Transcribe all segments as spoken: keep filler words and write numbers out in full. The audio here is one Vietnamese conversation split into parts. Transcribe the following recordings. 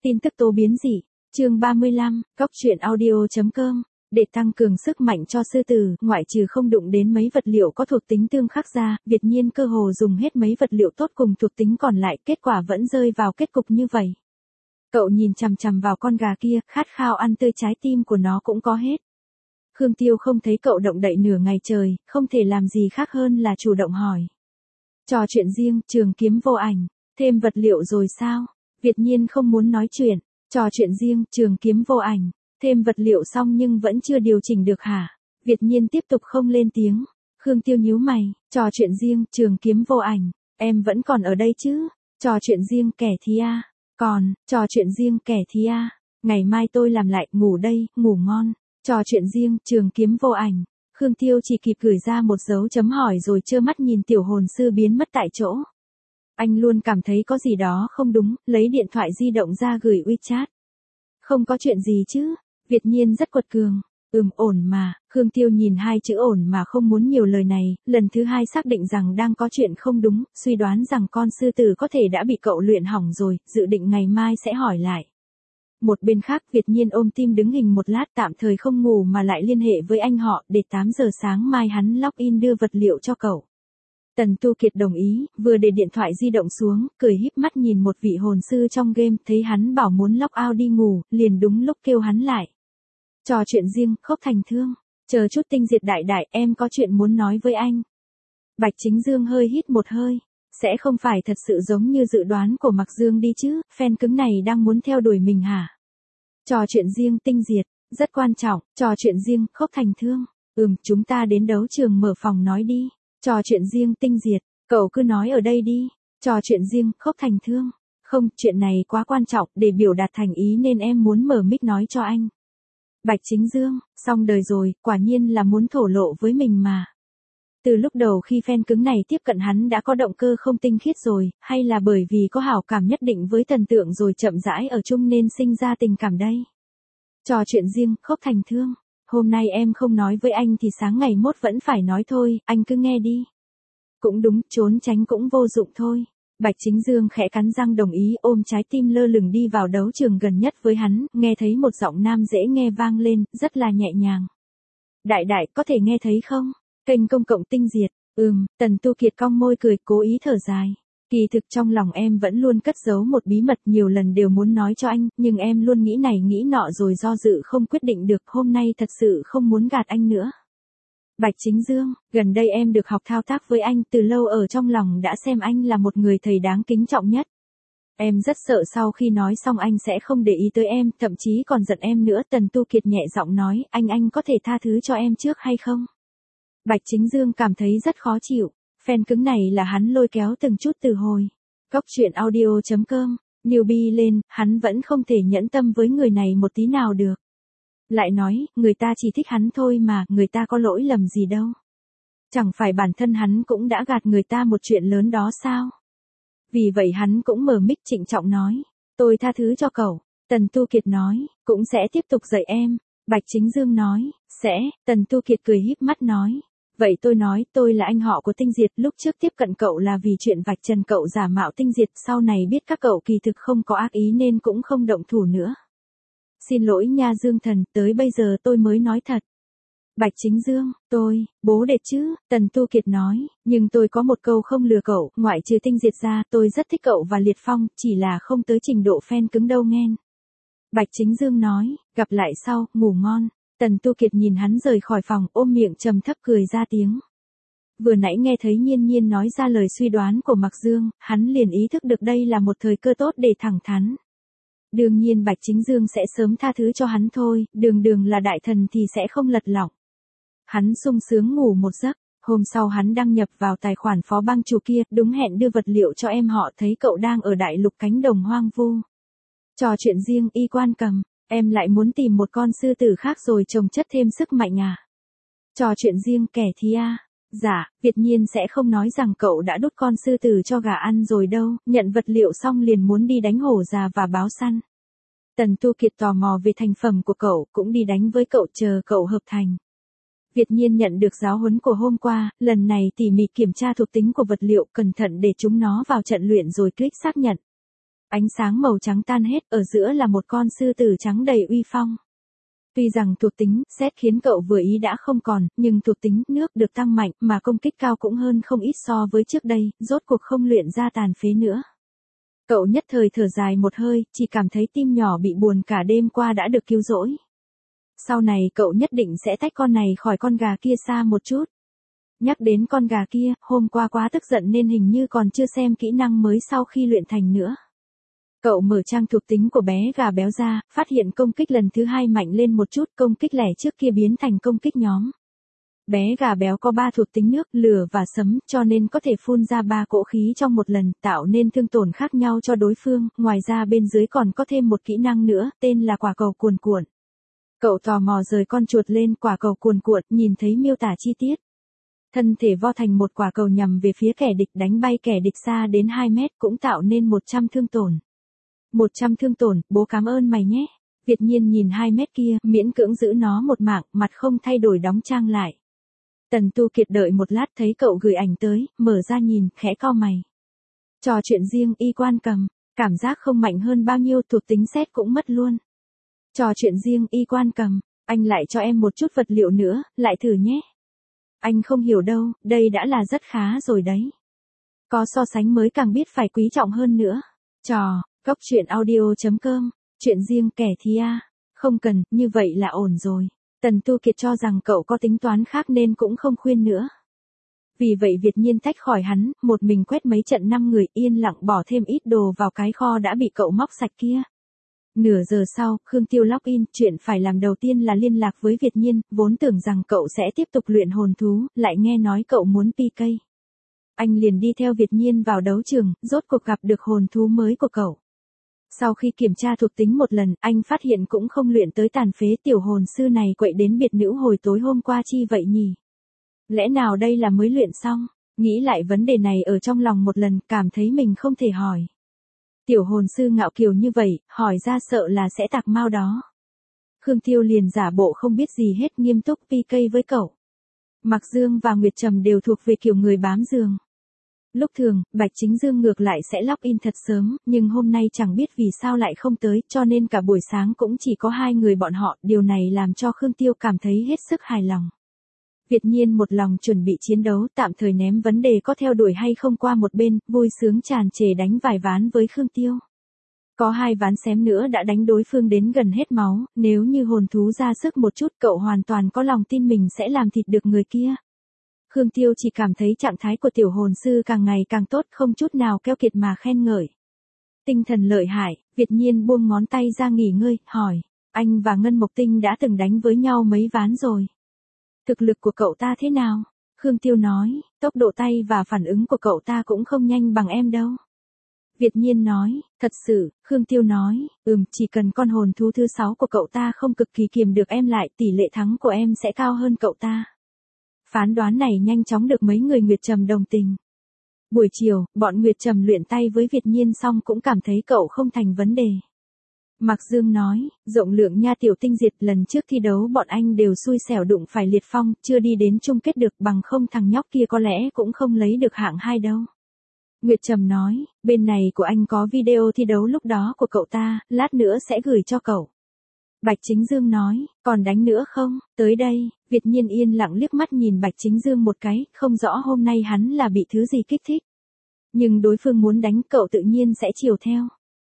Tin tức tố biến dị, chương ba mươi lăm, cóc truyện audio.com. Để tăng cường sức mạnh cho sư tử, ngoại trừ không đụng đến mấy vật liệu có thuộc tính tương khắc ra, Việt Nhiên cơ hồ dùng hết mấy vật liệu tốt cùng thuộc tính còn lại, kết quả vẫn rơi vào kết cục như vậy. Cậu nhìn chằm chằm vào con gà kia, khát khao ăn tươi, trái tim của nó cũng có hết. Khương Tiêu không thấy cậu động đậy nửa ngày trời, không thể làm gì khác hơn là chủ động hỏi. Trò chuyện riêng, trường kiếm vô ảnh, thêm vật liệu rồi sao? Việt Nhiên không muốn nói chuyện. Trò chuyện riêng, trường kiếm vô ảnh, thêm vật liệu xong nhưng vẫn chưa điều chỉnh được hả? Việt Nhiên tiếp tục không lên tiếng. Khương Tiêu nhíu mày, trò chuyện riêng, trường kiếm vô ảnh, em vẫn còn ở đây chứ? Trò chuyện riêng, kẻ thì a. Còn, trò chuyện riêng, kẻ thì a. Ngày mai tôi làm lại, ngủ đây, ngủ ngon. Trò chuyện riêng, trường kiếm vô ảnh. Khương Tiêu chỉ kịp gửi ra một dấu chấm hỏi rồi trơ mắt nhìn tiểu hồn sư biến mất tại chỗ. Anh luôn cảm thấy có gì đó không đúng, lấy điện thoại di động ra gửi WeChat. Không có chuyện gì chứ? Việt Nhiên rất quật cường. Ừm, ổn mà. Khương Tiêu nhìn hai chữ ổn mà không muốn nhiều lời này, lần thứ hai xác định rằng đang có chuyện không đúng, suy đoán rằng con sư tử có thể đã bị cậu luyện hỏng rồi, dự định ngày mai sẽ hỏi lại. Một bên khác, Việt Nhiên ôm tim đứng hình một lát, tạm thời không ngủ mà lại liên hệ với anh họ, để tám giờ sáng mai hắn login đưa vật liệu cho cậu. Tần Tu Kiệt đồng ý, vừa để điện thoại di động xuống, cười híp mắt nhìn một vị hồn sư trong game, thấy hắn bảo muốn log out đi ngủ, liền đúng lúc kêu hắn lại. Trò chuyện riêng, Khốc Thành Thương, chờ chút Tinh Diệt đại đại, em có chuyện muốn nói với anh. Bạch Chính Dương hơi hít một hơi, sẽ không phải thật sự giống như dự đoán của Mạc Dương đi chứ, fan cứng này đang muốn theo đuổi mình hả? Trò chuyện riêng, Tinh Diệt, rất quan trọng, trò chuyện riêng, Khốc Thành Thương, ừm, chúng ta đến đấu trường mở phòng nói đi. Trò chuyện riêng, Tinh Diệt, cậu cứ nói ở đây đi. Trò chuyện riêng, Khốc Thành Thương, không, chuyện này quá quan trọng, để biểu đạt thành ý nên em muốn mở mic nói cho anh. Bạch Chính Dương, xong đời rồi, quả nhiên là muốn thổ lộ với mình mà. Từ lúc đầu khi fan cứng này tiếp cận hắn đã có động cơ không tinh khiết rồi, hay là bởi vì có hảo cảm nhất định với thần tượng rồi chậm rãi ở chung nên sinh ra tình cảm đây? Trò chuyện riêng, Khốc Thành Thương, hôm nay em không nói với anh thì sáng ngày mốt vẫn phải nói thôi, anh cứ nghe đi. Cũng đúng, trốn tránh cũng vô dụng thôi. Bạch Chính Dương khẽ cắn răng đồng ý, ôm trái tim lơ lửng đi vào đấu trường gần nhất với hắn, nghe thấy một giọng nam dễ nghe vang lên, rất là nhẹ nhàng. Đại đại, có thể nghe thấy không? Kênh công cộng Tinh Diệt, ừm, Tần Tu Kiệt cong môi cười, cố ý thở dài. Kỳ thực trong lòng em vẫn luôn cất giấu một bí mật, nhiều lần đều muốn nói cho anh, nhưng em luôn nghĩ này nghĩ nọ rồi do dự không quyết định được, hôm nay thật sự không muốn gạt anh nữa. Bạch Chính Dương, gần đây em được học thao tác với anh, từ lâu ở trong lòng đã xem anh là một người thầy đáng kính trọng nhất. Em rất sợ sau khi nói xong anh sẽ không để ý tới em, thậm chí còn giận em nữa. Tần Tu Kiệt nhẹ giọng nói, anh anh có thể tha thứ cho em trước hay không? Bạch Chính Dương cảm thấy rất khó chịu, fan cứng này là hắn lôi kéo từng chút từ hồi. Cóc truyện audio.com, newbie lên, hắn vẫn không thể nhẫn tâm với người này một tí nào được. Lại nói, người ta chỉ thích hắn thôi mà, người ta có lỗi lầm gì đâu. Chẳng phải bản thân hắn cũng đã gạt người ta một chuyện lớn đó sao? Vì vậy hắn cũng mở mic trịnh trọng nói, tôi tha thứ cho cậu. Tần Tu Kiệt nói, cũng sẽ tiếp tục dạy em. Bạch Chính Dương nói, sẽ. Tần Tu Kiệt cười híp mắt nói, vậy tôi nói, tôi là anh họ của Tinh Diệt, lúc trước tiếp cận cậu là vì chuyện vạch trần cậu giả mạo Tinh Diệt, sau này biết các cậu kỳ thực không có ác ý nên cũng không động thủ nữa. Xin lỗi nha Dương Thần, tới bây giờ tôi mới nói thật. Bạch Chính Dương, tôi, bố đệt chứ, Tần Tu Kiệt nói, nhưng tôi có một câu không lừa cậu, ngoại trừ Tinh Diệt ra, tôi rất thích cậu và Liệt Phong, chỉ là không tới trình độ fan cứng đâu nghen. Bạch Chính Dương nói, gặp lại sau, ngủ ngon. Tần Tu Kiệt nhìn hắn rời khỏi phòng, ôm miệng trầm thấp cười ra tiếng. Vừa nãy nghe thấy Nhiên Nhiên nói ra lời suy đoán của Mạc Dương, hắn liền ý thức được đây là một thời cơ tốt để thẳng thắn. Đương nhiên Bạch Chính Dương sẽ sớm tha thứ cho hắn thôi, đường đường là đại thần thì sẽ không lật lọng. Hắn sung sướng ngủ một giấc, hôm sau hắn đăng nhập vào tài khoản phó bang chủ kia, đúng hẹn đưa vật liệu cho em họ, thấy cậu đang ở đại lục cánh đồng hoang vu. Trò chuyện riêng, Y Quan Cầm, em lại muốn tìm một con sư tử khác rồi trồng chất thêm sức mạnh à? Trò chuyện riêng, Kẻ thì a. Dạ, Việt Nhiên sẽ không nói rằng cậu đã đút con sư tử cho gà ăn rồi đâu, nhận vật liệu xong liền muốn đi đánh hổ già và báo săn. Tần Tu Kiệt tò mò về thành phẩm của cậu, cũng đi đánh với cậu chờ cậu hợp thành. Việt Nhiên nhận được giáo huấn của hôm qua, lần này tỉ mỉ kiểm tra thuộc tính của vật liệu, cẩn thận để chúng nó vào trận luyện rồi click xác nhận. Ánh sáng màu trắng tan hết, ở giữa là một con sư tử trắng đầy uy phong. Tuy rằng thuộc tính, xét khiến cậu vừa ý đã không còn, nhưng thuộc tính, nước được tăng mạnh, mà công kích cao cũng hơn không ít so với trước đây, rốt cuộc không luyện ra tàn phế nữa. Cậu nhất thời thở dài một hơi, chỉ cảm thấy tim nhỏ bị buồn cả đêm qua đã được cứu rỗi. Sau này cậu nhất định sẽ tách con này khỏi con gà kia xa một chút. Nhắc đến con gà kia, hôm qua quá tức giận nên hình như còn chưa xem kỹ năng mới sau khi luyện thành nữa. Cậu mở trang thuộc tính của bé gà béo ra, phát hiện công kích lần thứ hai mạnh lên một chút, công kích lẻ trước kia biến thành công kích nhóm. Bé gà béo có ba thuộc tính nước, lửa và sấm, cho nên có thể phun ra ba cỗ khí trong một lần, tạo nên thương tổn khác nhau cho đối phương, ngoài ra bên dưới còn có thêm một kỹ năng nữa, tên là quả cầu cuồn cuộn. Cậu tò mò rời con chuột lên quả cầu cuồn cuộn, nhìn thấy miêu tả chi tiết. Thân thể vo thành một quả cầu nhằm về phía kẻ địch, đánh bay kẻ địch xa đến hai mét, cũng tạo nên một trăm thương tổn. một trăm thương tổn, bố cảm ơn mày nhé. Việt Nhiên nhìn hai mét kia, miễn cưỡng giữ nó một mạng, mặt không thay đổi đóng trang lại. Tần Tu Kiệt đợi một lát thấy cậu gửi ảnh tới, mở ra nhìn, khẽ cau mày. Trò chuyện riêng y quan cầm, cảm giác không mạnh hơn bao nhiêu, thuộc tính xét cũng mất luôn. Trò chuyện riêng y quan cầm, anh lại cho em một chút vật liệu nữa, lại thử nhé. Anh không hiểu đâu, đây đã là rất khá rồi đấy. Có so sánh mới càng biết phải quý trọng hơn nữa. Trò, Cóc truyện audio chấm com, chuyện riêng kẻ thì a, không cần, như vậy là ổn rồi. Tần Tu Kiệt cho rằng cậu có tính toán khác nên cũng không khuyên nữa. Vì vậy Việt Nhiên tách khỏi hắn, một mình quét mấy trận năm người, yên lặng bỏ thêm ít đồ vào cái kho đã bị cậu móc sạch kia. Nửa giờ sau, Khương Tiêu login, chuyện phải làm đầu tiên là liên lạc với Việt Nhiên, vốn tưởng rằng cậu sẽ tiếp tục luyện hồn thú, lại nghe nói cậu muốn pê ca. Anh liền đi theo Việt Nhiên vào đấu trường, rốt cuộc gặp được hồn thú mới của cậu. Sau khi kiểm tra thuộc tính một lần, anh phát hiện cũng không luyện tới tàn phế, tiểu hồn sư này quậy đến biệt nữ hồi tối hôm qua chi vậy nhỉ? Lẽ nào đây là mới luyện xong? Nghĩ lại vấn đề này ở trong lòng một lần, cảm thấy mình không thể hỏi. Tiểu hồn sư ngạo kiều như vậy, hỏi ra sợ là sẽ tạc mau đó. Khương Tiêu liền giả bộ không biết gì hết, nghiêm túc pê ca với cậu. Mạc Dương và Nguyệt Trầm đều thuộc về kiểu người bám giường. Lúc thường, Bạch Chính Dương ngược lại sẽ login thật sớm, nhưng hôm nay chẳng biết vì sao lại không tới, cho nên cả buổi sáng cũng chỉ có hai người bọn họ, điều này làm cho Khương Tiêu cảm thấy hết sức hài lòng. Việt Nhiên một lòng chuẩn bị chiến đấu, tạm thời ném vấn đề có theo đuổi hay không qua một bên, vui sướng tràn trề đánh vài ván với Khương Tiêu. Có hai ván xém nữa đã đánh đối phương đến gần hết máu, nếu như hồn thú ra sức một chút cậu hoàn toàn có lòng tin mình sẽ làm thịt được người kia. Khương Tiêu chỉ cảm thấy trạng thái của tiểu hồn sư càng ngày càng tốt, không chút nào keo kiệt mà khen ngợi. Tinh thần lợi hại, Việt Nhiên buông ngón tay ra nghỉ ngơi, hỏi, anh và Ngân Mộc Tinh đã từng đánh với nhau mấy ván rồi. Thực lực của cậu ta thế nào? Khương Tiêu nói, tốc độ tay và phản ứng của cậu ta cũng không nhanh bằng em đâu. Việt Nhiên nói, thật sự, Khương Tiêu nói, ừm, chỉ cần con hồn thú thứ sáu của cậu ta không cực kỳ kiềm được em lại, tỷ lệ thắng của em sẽ cao hơn cậu ta. Phán đoán này nhanh chóng được mấy người Nguyệt Trầm đồng tình. Buổi chiều, bọn Nguyệt Trầm luyện tay với Việt Nhiên xong cũng cảm thấy cậu không thành vấn đề. Mạc Dương nói, rộng lượng nha tiểu tinh diệt, lần trước thi đấu bọn anh đều xui xẻo đụng phải Liệt Phong, chưa đi đến chung kết được, bằng không thằng nhóc kia có lẽ cũng không lấy được hạng hai đâu. Nguyệt Trầm nói, bên này của anh có video thi đấu lúc đó của cậu ta, lát nữa sẽ gửi cho cậu. Bạch Chính Dương nói, còn đánh nữa không? Tới đây, Việt Nhiên yên lặng liếc mắt nhìn Bạch Chính Dương một cái, không rõ hôm nay hắn là bị thứ gì kích thích. Nhưng đối phương muốn đánh cậu tự nhiên sẽ chiều theo.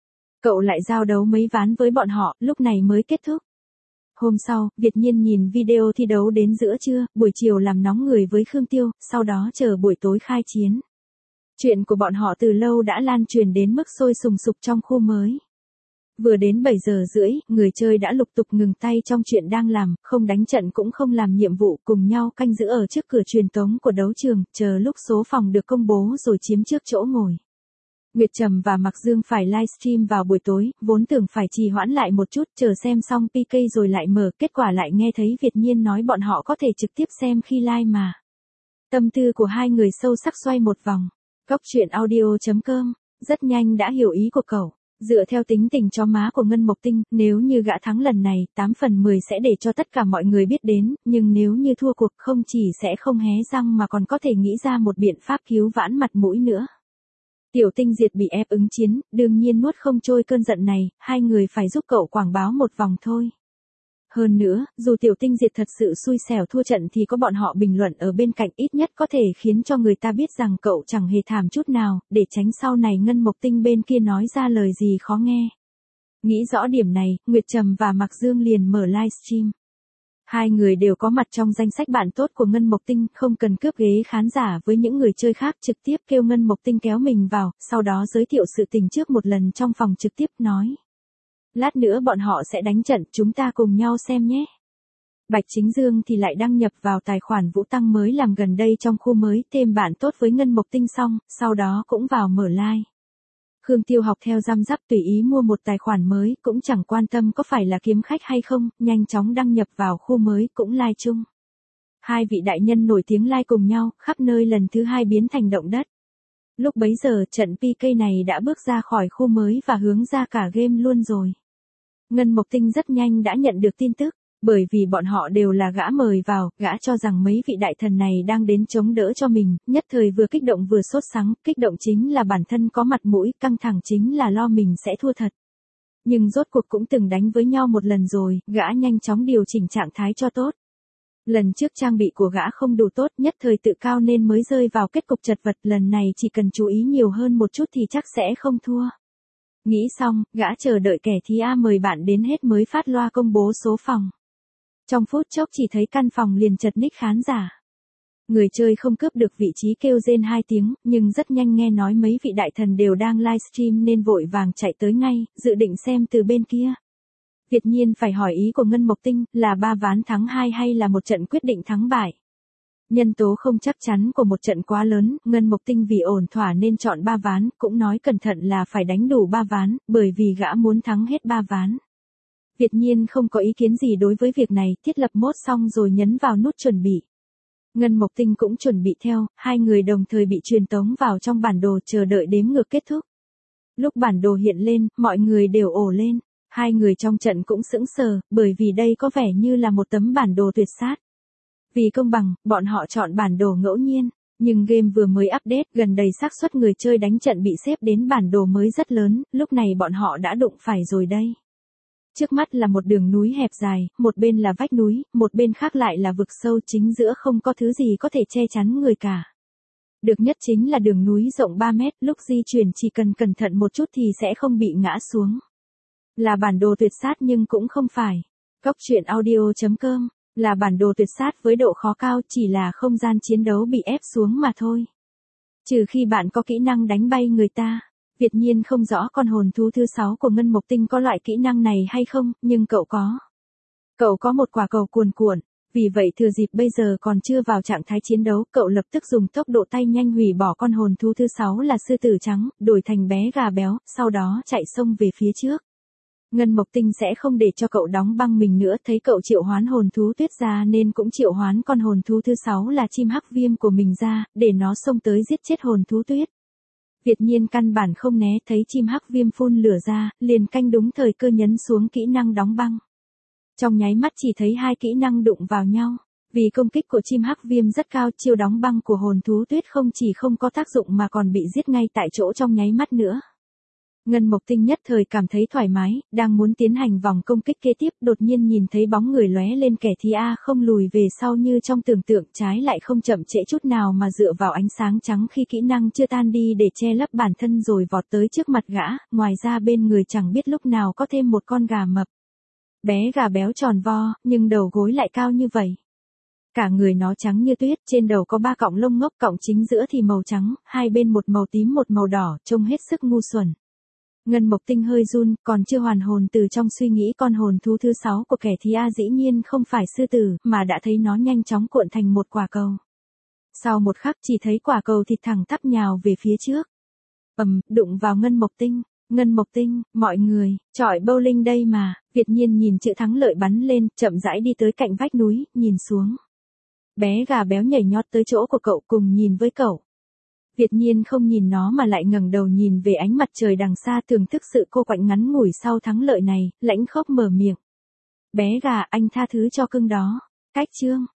Cậu lại giao đấu mấy ván với bọn họ, lúc này mới kết thúc. Hôm sau, Việt Nhiên nhìn video thi đấu đến giữa trưa, buổi chiều làm nóng người với Khương Tiêu, sau đó chờ buổi tối khai chiến. Chuyện của bọn họ từ lâu đã lan truyền đến mức sôi sùng sục trong khu mới. Vừa đến bảy giờ rưỡi, người chơi đã lục tục ngừng tay trong chuyện đang làm, không đánh trận cũng không làm nhiệm vụ, cùng nhau canh giữ ở trước cửa truyền tống của đấu trường, chờ lúc số phòng được công bố rồi chiếm trước chỗ ngồi. Nguyệt Trầm và Mạc Dương phải livestream vào buổi tối, vốn tưởng phải trì hoãn lại một chút, chờ xem xong pê ca rồi lại mở, kết quả lại nghe thấy Việt Nhiên nói bọn họ có thể trực tiếp xem khi live mà. Tâm tư của hai người sâu sắc xoay một vòng. Cóc truyện audio chấm com, rất nhanh đã hiểu ý của cậu. Dựa theo tính tình chó má của Ngân Mộc Tinh, nếu như gã thắng lần này, tám phần mười sẽ để cho tất cả mọi người biết đến, nhưng nếu như thua cuộc không chỉ sẽ không hé răng mà còn có thể nghĩ ra một biện pháp cứu vãn mặt mũi nữa. Tiểu Tinh Diệt bị ép ứng chiến, đương nhiên nuốt không trôi cơn giận này, hai người phải giúp cậu quảng báo một vòng thôi. Hơn nữa, dù Tiểu Tinh Diệt thật sự xui xẻo thua trận thì có bọn họ bình luận ở bên cạnh ít nhất có thể khiến cho người ta biết rằng cậu chẳng hề thảm chút nào, để tránh sau này Ngân Mộc Tinh bên kia nói ra lời gì khó nghe. Nghĩ rõ điểm này, Nguyệt Trầm và Mạc Dương liền mở livestream. Hai người đều có mặt trong danh sách bạn tốt của Ngân Mộc Tinh, không cần cướp ghế khán giả với những người chơi khác, trực tiếp kêu Ngân Mộc Tinh kéo mình vào, sau đó giới thiệu sự tình trước một lần trong phòng trực tiếp nói. Lát nữa bọn họ sẽ đánh trận, chúng ta cùng nhau xem nhé. Bạch Chính Dương thì lại đăng nhập vào tài khoản Vũ Tăng mới làm gần đây trong khu mới, thêm bạn tốt với Ngân Mộc Tinh xong, sau đó cũng vào mở live. Khương Tiêu Học theo răm rắp tùy ý mua một tài khoản mới, cũng chẳng quan tâm có phải là kiếm khách hay không, nhanh chóng đăng nhập vào khu mới cũng live chung. Hai vị đại nhân nổi tiếng live cùng nhau, khắp nơi lần thứ hai biến thành động đất. Lúc bấy giờ trận pê ca này đã bước ra khỏi khu mới và hướng ra cả game luôn rồi. Ngân Mộc Tinh rất nhanh đã nhận được tin tức, bởi vì bọn họ đều là gã mời vào, gã cho rằng mấy vị đại thần này đang đến chống đỡ cho mình, nhất thời vừa kích động vừa sốt sắng, kích động chính là bản thân có mặt mũi, căng thẳng chính là lo mình sẽ thua thật. Nhưng rốt cuộc cũng từng đánh với nhau một lần rồi, gã nhanh chóng điều chỉnh trạng thái cho tốt. Lần trước trang bị của gã không đủ tốt, nhất thời tự cao nên mới rơi vào kết cục chật vật, lần này chỉ cần chú ý nhiều hơn một chút thì chắc sẽ không thua. Nghĩ xong, gã chờ đợi kẻ thí A mời bạn đến hết mới phát loa công bố số phòng. Trong phút chốc chỉ thấy căn phòng liền chật ních khán giả. Người chơi không cướp được vị trí kêu rên hai tiếng, nhưng rất nhanh nghe nói mấy vị đại thần đều đang livestream nên vội vàng chạy tới ngay, dự định xem từ bên kia. Việt nhiên phải hỏi ý của Ngân Mộc Tinh, là ba ván thắng hai hay là một trận quyết định thắng bại. Nhân tố không chắc chắn của một trận quá lớn, Ngân Mộc Tinh vì ổn thỏa nên chọn ba ván, cũng nói cẩn thận là phải đánh đủ ba ván, bởi vì gã muốn thắng hết ba ván. Việt nhiên không có ý kiến gì đối với việc này, thiết lập mốt xong rồi nhấn vào nút chuẩn bị. Ngân Mộc Tinh cũng chuẩn bị theo, hai người đồng thời bị truyền tống vào trong bản đồ chờ đợi đếm ngược kết thúc. Lúc bản đồ hiện lên, mọi người đều ồ lên, hai người trong trận cũng sững sờ, bởi vì đây có vẻ như là một tấm bản đồ tuyệt sát. Vì công bằng, bọn họ chọn bản đồ ngẫu nhiên, nhưng game vừa mới update, gần đầy xác suất người chơi đánh trận bị xếp đến bản đồ mới rất lớn, lúc này bọn họ đã đụng phải rồi đây. Trước mắt là một đường núi hẹp dài, một bên là vách núi, một bên khác lại là vực sâu, chính giữa không có thứ gì có thể che chắn người cả. Được nhất chính là đường núi rộng ba mét, lúc di chuyển chỉ cần cẩn thận một chút thì sẽ không bị ngã xuống. Là bản đồ tuyệt sát nhưng cũng không phải. Cóc truyện audio chấm com là bản đồ tuyệt sát với độ khó cao, chỉ là không gian chiến đấu bị ép xuống mà thôi. Trừ khi bạn có kỹ năng đánh bay người ta. Việt nhiên không rõ con hồn thú thứ sáu của Ngân Mộc Tinh có loại kỹ năng này hay không, nhưng cậu có. Cậu có một quả cầu cuồn cuộn, vì vậy thừa dịp bây giờ còn chưa vào trạng thái chiến đấu, cậu lập tức dùng tốc độ tay nhanh hủy bỏ con hồn thú thứ sáu là sư tử trắng, đổi thành bé gà béo, sau đó chạy xông về phía trước. Ngân Mộc Tinh sẽ không để cho cậu đóng băng mình nữa, thấy cậu triệu hoán hồn thú tuyết ra nên cũng triệu hoán con hồn thú thứ sáu là chim hắc viêm của mình ra, để nó xông tới giết chết hồn thú tuyết. Việt nhiên căn bản không né, thấy chim hắc viêm phun lửa ra, liền canh đúng thời cơ nhấn xuống kỹ năng đóng băng. Trong nháy mắt chỉ thấy hai kỹ năng đụng vào nhau, vì công kích của chim hắc viêm rất cao, chiêu đóng băng của hồn thú tuyết không chỉ không có tác dụng mà còn bị giết ngay tại chỗ trong nháy mắt nữa. Ngân Mộc Tinh nhất thời cảm thấy thoải mái, đang muốn tiến hành vòng công kích kế tiếp, đột nhiên nhìn thấy bóng người lóe lên, kẻ thí A không lùi về sau như trong tưởng tượng, trái lại không chậm trễ chút nào mà dựa vào ánh sáng trắng khi kỹ năng chưa tan đi để che lấp bản thân rồi vọt tới trước mặt gã, ngoài ra bên người chẳng biết lúc nào có thêm một con gà mập. Bé gà béo tròn vo, nhưng đầu gối lại cao như vậy. Cả người nó trắng như tuyết, trên đầu có ba cọng lông ngốc, cọng chính giữa thì màu trắng, hai bên một màu tím một màu đỏ, trông hết sức ngu xuẩn. Ngân Mộc Tinh hơi run, còn chưa hoàn hồn từ trong suy nghĩ con hồn thú thứ sáu của kẻ thí A dĩ nhiên không phải sư tử, mà đã thấy nó nhanh chóng cuộn thành một quả cầu. Sau một khắc chỉ thấy quả cầu thịt thẳng tắp nhào về phía trước. Ầm, đụng vào Ngân Mộc Tinh. Ngân Mộc Tinh, mọi người, chọi bowling đây mà. Việt nhiên nhìn chữ thắng lợi bắn lên, chậm rãi đi tới cạnh vách núi, nhìn xuống. Bé gà béo nhảy nhót tới chỗ của cậu cùng nhìn với cậu. Việt nhiên không nhìn nó mà lại ngẩng đầu nhìn về ánh mặt trời đằng xa, thưởng thức sự cô quạnh ngắn ngủi sau thắng lợi này, lãnh khốc mở miệng. Bé gà, anh tha thứ cho cưng đó. Cách chương.